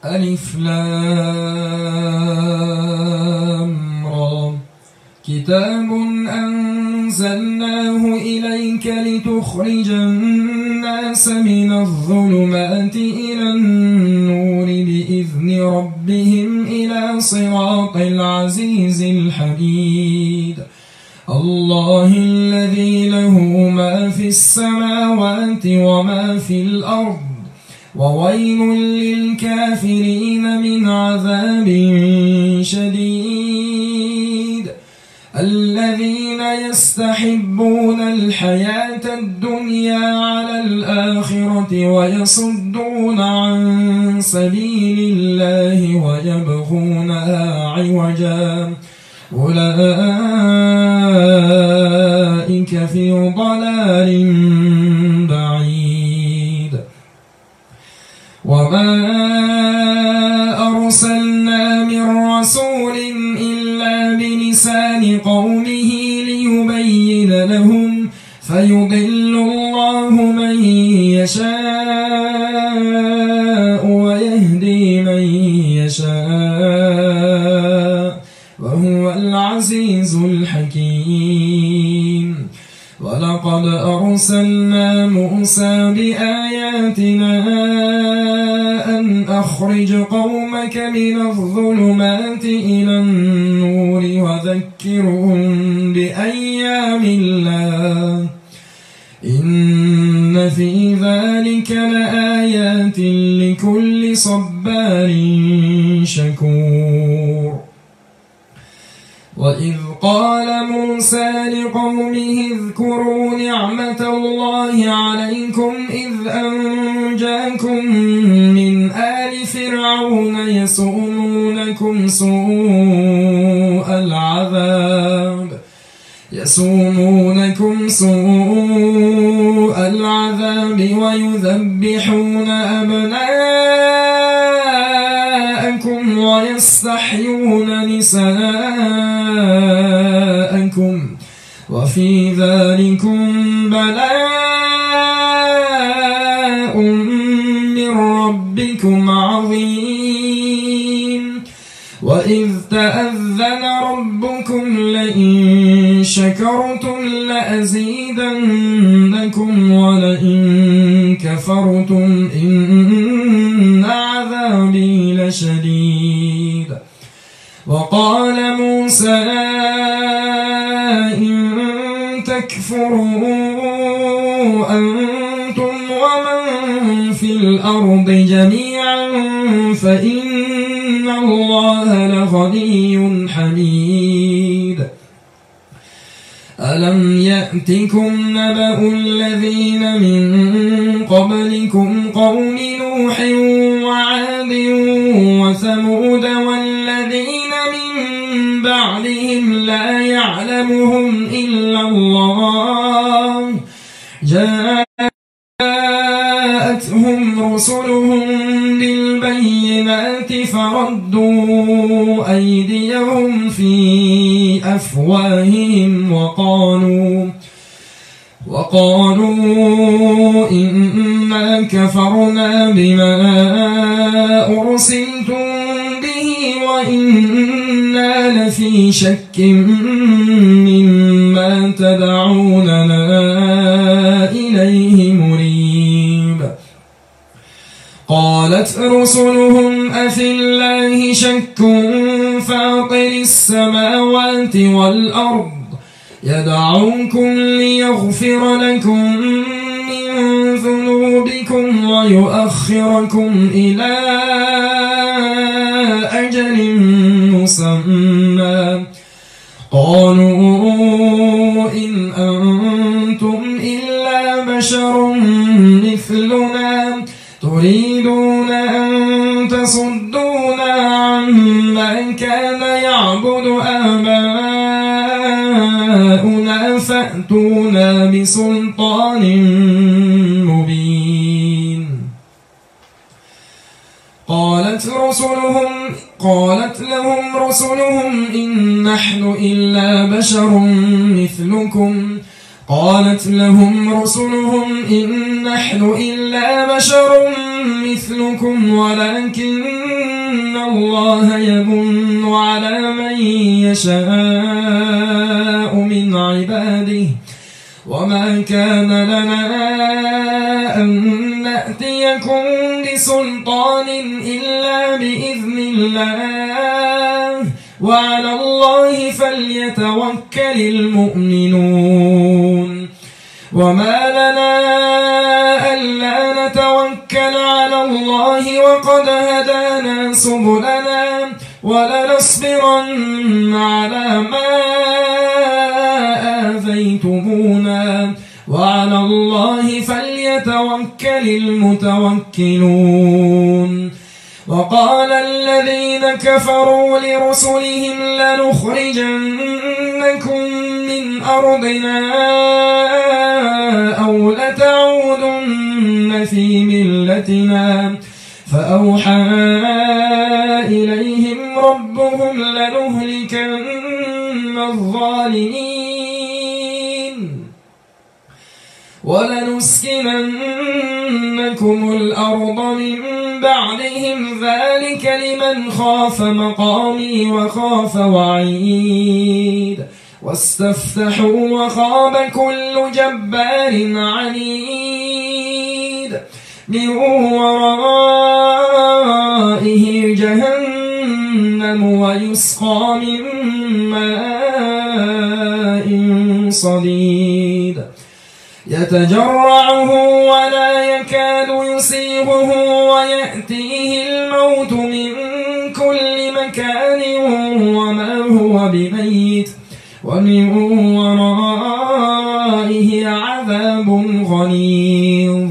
ألف لام را كتاب أنزلناه إليك لتخرج الناس من الظلمات إلى النور بإذن ربهم إلى صراط العزيز الحميد الله الذي له ما في السماوات وما في الأرض وويل للكافرين من عذاب شديد الذين يستحبون الحياة الدنيا على الآخرة ويصدون عن سبيل الله ويبغونها عوجا أولئك في ضلال بعيد وما أرسلنا من رسول إلا بلسان قومه ليبين لهم فيضل الله من يشاء ويهدي من يشاء وهو العزيز الحكيم ولقد أرسلنا موسى بآياتنا أن أخرج قومك من الظلمات إلى النور وذكرهم بأيام الله إن في ذلك لآيات لكل صبار شكور وإذ قال موسى لقومه اذكروا نعمة الله عليكم إذ أنجاكم من آل فرعون يسومونكم سوء العذاب ويذبحون أبناءكم ويستحيون نساءكم وفي ذلكم بلاء من ربكم عظيم وإذ تأذن ربكم لئن شكرتم لأزيدنكم ولئن كفرتم إن عذابي لشديد وقال موسى إن تكفروا أنتم ومن في الأرض جميعا فإن الله لغني حميد ألم يأتكم نبأ الذين من قبلكم قوم نوح وعاد وثمود والذين من بعدهم لا يعلمهم إلا الله جاءتهم رسلهم بالبينات فردوا أيديهم في أفواههم وقالوا إنا كفرنا بما أرسلتم به وإنا لفي شك مما تدعوننا إليه مريب قالت رسلهم أفي الله شك فاطر السماوات والأرض يدعوكم ليغفر لكم من ذنوبكم ويؤخركم إلى أجل مسمى قالوا إن أنتم إلا بشر مثلنا تريدون أن تصدونا عما كان يعبد آباؤنا فأتونا بسلطان مبين قالت لهم رسلهم إن نحن إلا بشر مثلكم قالت لهم رسلهم إن نحن إلا بشر مثلكم ولكن الله يمن على من يشاء من عباده وما كان لنا أن نأتيكم بسلطان إلا بإذن الله وعلى الله فليتوكل المؤمنون وما لنا ألا نتوكل على الله وقد هدانا سبلنا ولنصبرن على ما آذيتمونا وعلى الله فليتوكل المتوكلون وقال الذين كفروا لرسلهم لنخرجنكم من أرضنا أو لتعودن في ملتنا فأوحى إليهم ربهم لنهلكن الظالمين ولنسكننكم الأرض من بعدهم ذلك لمن خاف مقامي وخاف وعيد واستفتحوا وخاب كل جبار عنيد من ورائه جهنم ويسقى من ماء صديد يتجرعه ولا يكاد يسيغه ويأتيه الموت من كل مكان وما هو بميت ومن ورائه عذاب غليظ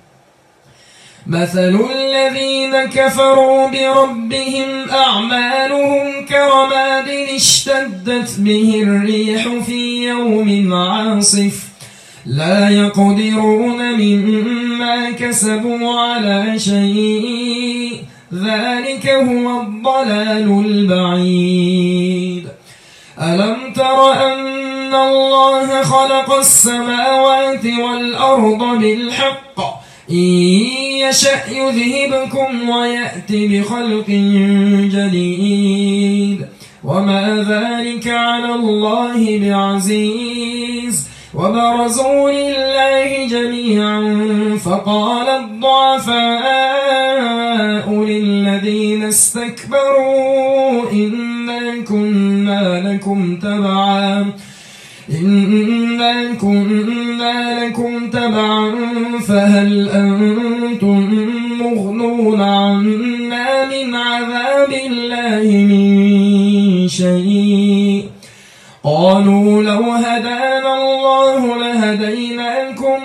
مثل الذين كفروا بربهم أعمالهم كرماد اشتدت به الريح في يوم عاصف لا يقدرون مما كسبوا على شيء ذلك هو الضلال البعيد ألم تر أن الله خلق السماوات والأرض بالحق إن يشأ يذهبكم ويأتي بخلق جديد وما ذلك على الله بعزيز وبرزوا لله جميعا فقال الضعفاء للذين استكبروا إنا كنا لكم تبعا فهل أنتم مغنون عنا من عذاب الله من شيء قالوا لو هدانا الله لهديناكم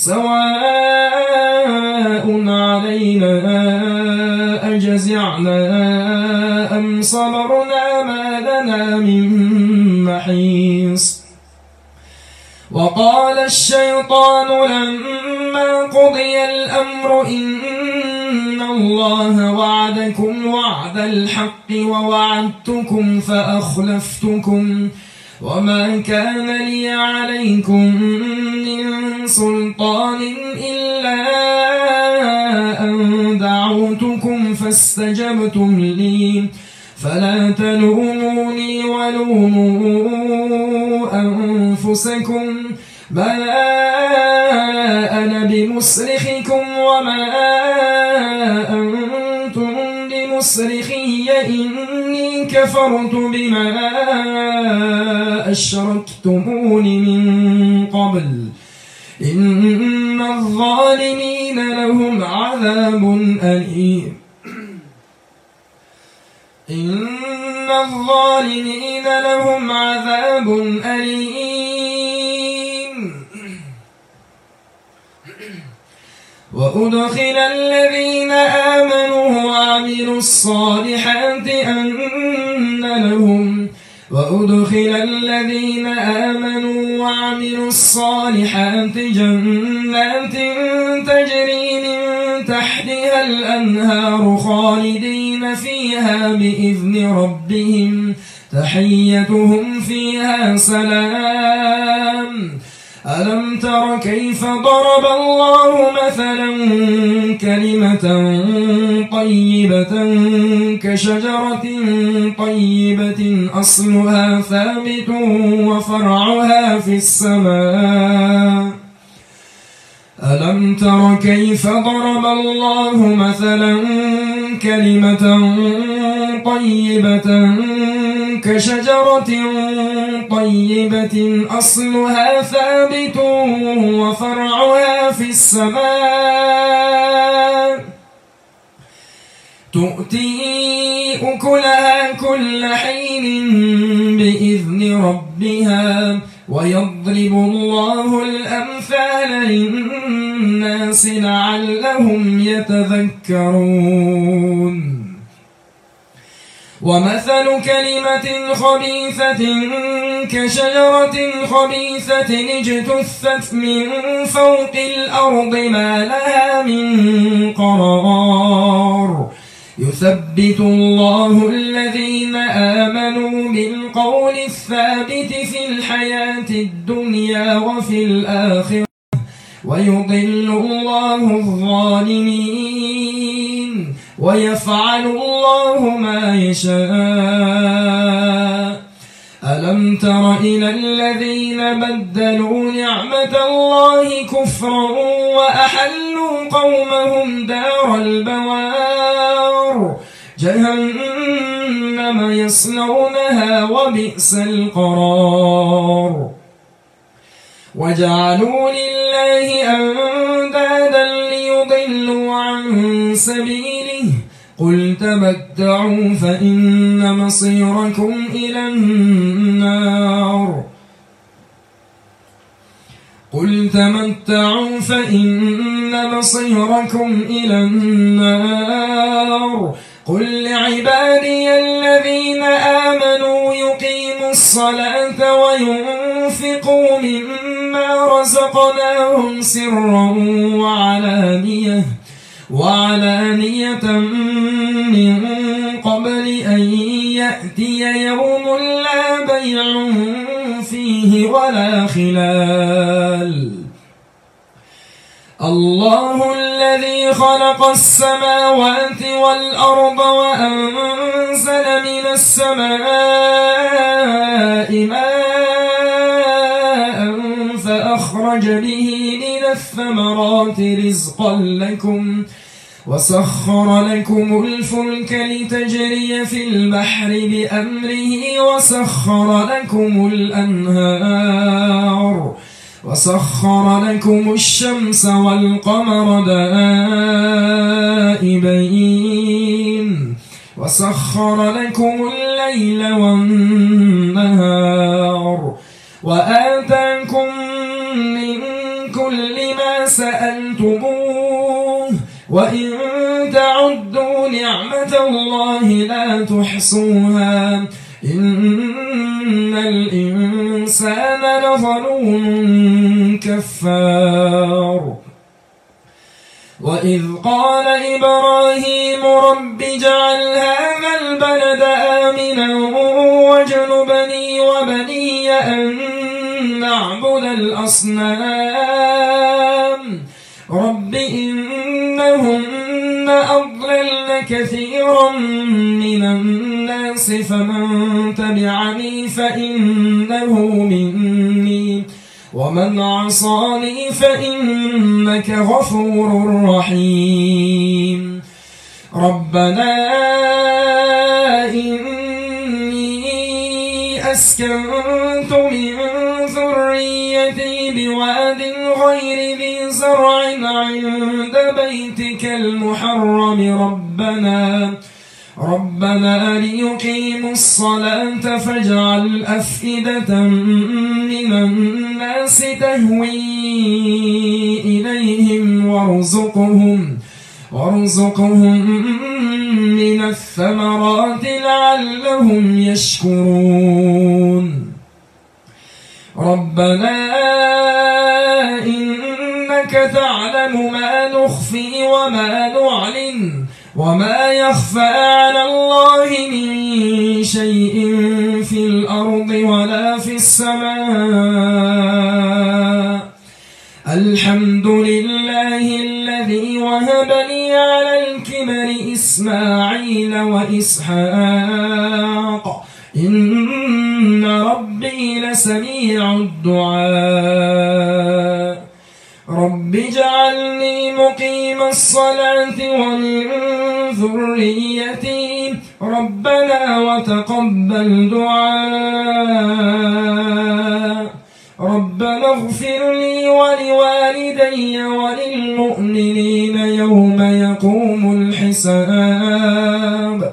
سواء علينا أجزعنا أم صبرنا ما لنا من محيص وقال الشيطان لما قضي الأمر إن الله وعدكم وعد الحق ووعدتكم فأخلفتكم وما كان لي عليكم من سلطان إلا أن دعوتكم فاستجبتم لي فلا تلوموني ولوموا أنفسكم ما أنا بمصرخكم وما أنتم بمصرخي إني كفرت بما أشركتمون من قبل إن الظالمين لهم عذاب أليم إن الظالمين لهم عذاب أليم وأدخل الذين آمنوا وعملوا الصالحات جنات تجري من تحتها الأنهار خالدين فيها بإذن ربهم تحيتهم فيها سلام ألم تر كيف ضرب الله مثلا كلمة طيبة كشجرة طيبة أصلها ثابت وفرعها في السماء ألم تر كيف ضرب الله مثلا كلمة طيبة كشجرة طيبة أصلها ثابت وفرعها في السماء تؤتي أكلها كل حين بإذن ربها ويضرب الله الأمثال للناس لعلهم يتذكرون ومثل كلمة خبيثة كشجرة خبيثة اجتثت من فوق الأرض ما لها من قرار يثبت الله الذين آمنوا بالقول الثابت في الحياة الدنيا وفي الآخرة ويضل الله الظالمين ويفعل الله ما يشاء ألم تر إلى الذين بدلوا نعمة الله كفرا وأحلوا قومهم دار البوار جهنم يصلونها وبئس القرار وجعلوا لله أندادا ليضلوا عن سبيله قل تمتعوا فإن مصيركم إلى النار قل تمتعوا فإن مصيركم إلى النار قل لعبادي الذين آمنوا يقيموا الصلاة وينفقوا مما رزقناهم سرا وعلانية من قبل أن يأتي يوم لا بيع فيه ولا خلال الله الذي خلق السماوات والأرض وأنزل من السماء ماء فأخرج به من الثمرات رزقا لكم وسخر لكم الفلك لتجري في البحر بأمره وسخر لكم الشمس والقمر دائبين وسخر لكم الليل والنهار وآتاكم من كل ما سألتموه وإن تعدوا نعمة الله لا تحصوها إن الإنسان لظلوم كفار وإذ قال إبراهيم رب اجعل هذا البلد آمنا واجنبني وبني أن نعبد الأصنام رب إنهن أضللن كثيرا من الناس فمن تبعني فإنه مني ومن عصاني فإنك غفور رحيم ربنا إني أسكنت من ذريتي بواد غير ذي زرع عند بيتك المحرم ربنا ليقيموا الصلاة فاجعل أفئدة من الناس تهوي إليهم وارزقهم من الثمرات لعلهم يشكرون ربنا إنك تعلم ما نخفي وما نعلن وما يخفى على الله من شيء في الأرض ولا في السماء الحمد لله الذي وهب لي على الكبر إسماعيل وإسحاق إن ربي لسميع الدعاء رب اجعلني مقيم الصلاة ومن ذريتي ربنا وتقبل دعاء ربنا اغفر لي ولوالدي وللمؤمنين يوم يقوم الحساب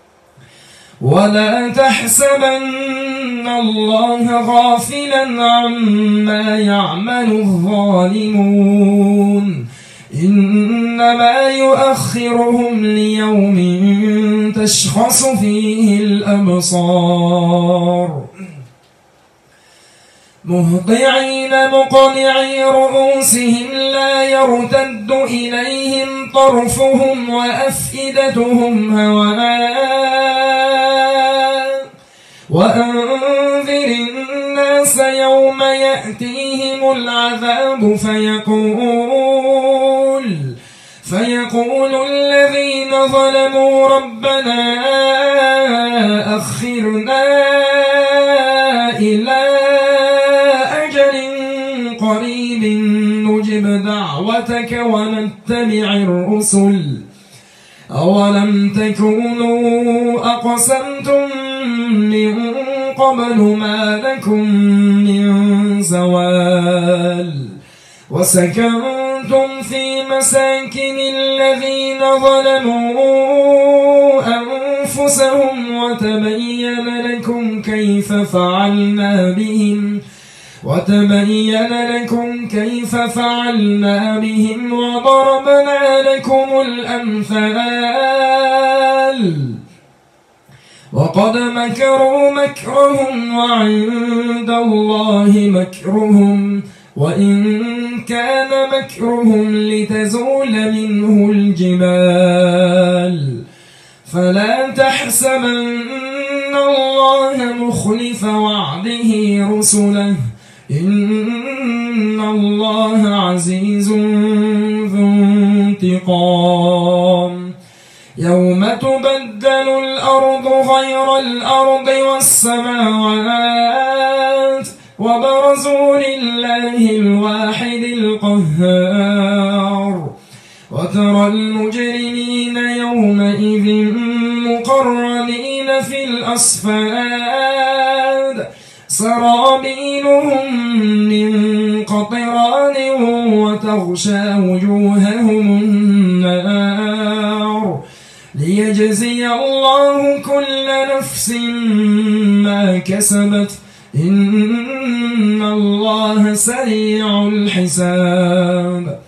ولا تحسبن الله غافلا عما يعمل الظالمون إنما يؤخرهم ليوم تشخص فيه الأبصار مهطعين مقنعي رؤوسهم لا يرتد إليهم طرفهم وأفئدتهم هواء وأنذر الناس يوم يأتيهم العذاب فيقول الذين ظلموا ربنا أخرنا إلى قريب نجب دعوتك ونتبع الرسل أولم تكونوا أقسمتم من قبل ما لكم من زوال وسكنتم في مساكن الذين ظلموا أنفسهم وتبين لكم كيف فعلنا بهم وضربنا لكم الأمثال وقد مكروا مكرهم وعند الله مكرهم وإن كان مكرهم لتزول منه الجبال فلا تحسبن الله مخلف وعده رسله إن الله عزيز ذو انتقام يوم تبدل الأرض غير الأرض والسماوات وبرزوا لله الواحد القهار وترى المجرمين يومئذ مقرنين في الأصفاد سرابيلهم من قطران وتغشى وجوههم النار ليجزي الله كل نفس ما كسبت إن الله سريع الحساب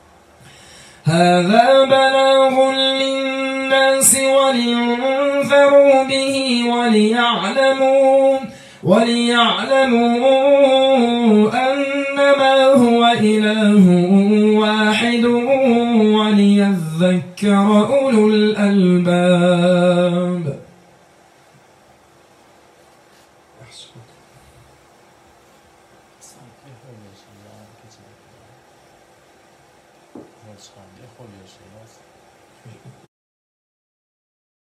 هذا بلاغ للناس ولينذروا به وليعلموا أنما هو إله واحد وليذكر أولو الألباب.